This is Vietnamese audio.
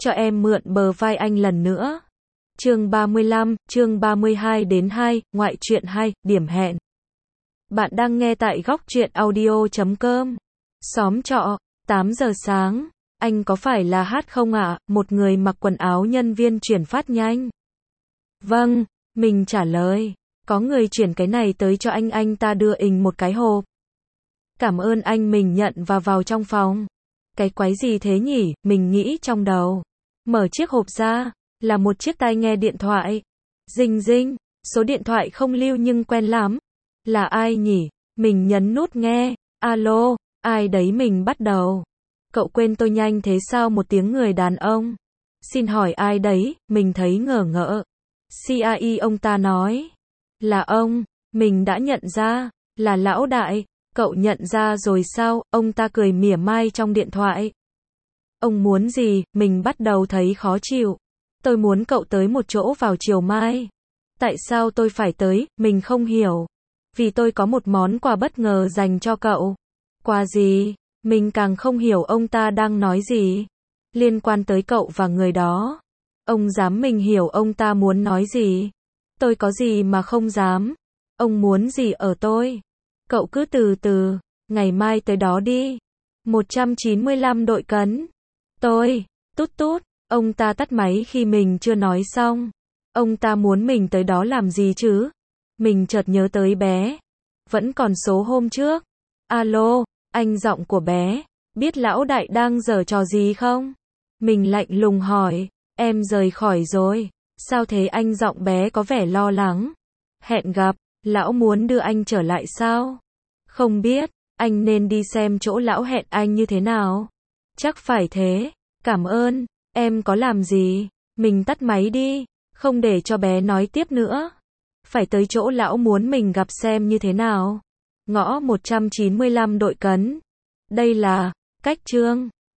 cho em mượn bờ vai anh lần nữa. Chương 35, chương 32 đến 2, ngoại truyện 2, điểm hẹn. Bạn đang nghe tại góc truyện audio.com. Xóm trọ, 8 giờ sáng. Anh có phải là Hát không ạ? Một người mặc quần áo nhân viên chuyển phát nhanh. Vâng, mình trả lời. Có người chuyển cái này tới cho anh ta đưa một cái hộp. Cảm ơn anh, mình nhận và vào trong phòng. Cái quái gì thế nhỉ, mình nghĩ trong đầu. Mở chiếc hộp ra, là một chiếc tai nghe điện thoại. Rinh rinh, số điện thoại không lưu nhưng quen lắm. Là ai nhỉ? Mình nhấn nút nghe. Alo, ai đấy, mình bắt đầu. Cậu quên tôi nhanh thế sao? Một tiếng người đàn ông. Xin hỏi ai đấy? Mình thấy ngờ ngợ. CIE, ông ta nói. Là ông, mình đã nhận ra, là lão đại. Cậu nhận ra rồi sao? Ông ta cười mỉa mai trong điện thoại. Ông muốn gì? Mình bắt đầu thấy khó chịu. Tôi muốn cậu tới một chỗ vào chiều mai. Tại sao tôi phải tới? Mình không hiểu. Vì tôi có một món quà bất ngờ dành cho cậu. Quà gì? Mình càng không hiểu ông ta đang nói gì. Liên quan tới cậu và người đó. Ông dám? Mình hiểu ông ta muốn nói gì. Tôi có gì mà không dám. Ông muốn gì ở tôi? Cậu cứ từ từ, ngày mai tới đó đi. 195 đội cấn. Tôi, tút tút, ông ta tắt máy khi mình chưa nói xong. Ông ta muốn mình tới đó làm gì chứ? Mình chợt nhớ tới bé. Vẫn còn số hôm trước. Alo, anh, giọng của bé. Biết lão đại đang giở trò gì không? Mình lạnh lùng hỏi. Em rời khỏi rồi. Sao thế anh? Giọng bé có vẻ lo lắng. Hẹn gặp, lão muốn đưa anh trở lại sao? Không biết, anh nên đi xem chỗ lão hẹn anh như thế nào. Chắc phải thế. Cảm ơn, em có làm gì? Mình tắt máy đi, không để cho bé nói tiếp nữa. Phải tới chỗ lão muốn mình gặp xem như thế nào. Ngõ 195 đội cấn. Đây là cách Trương.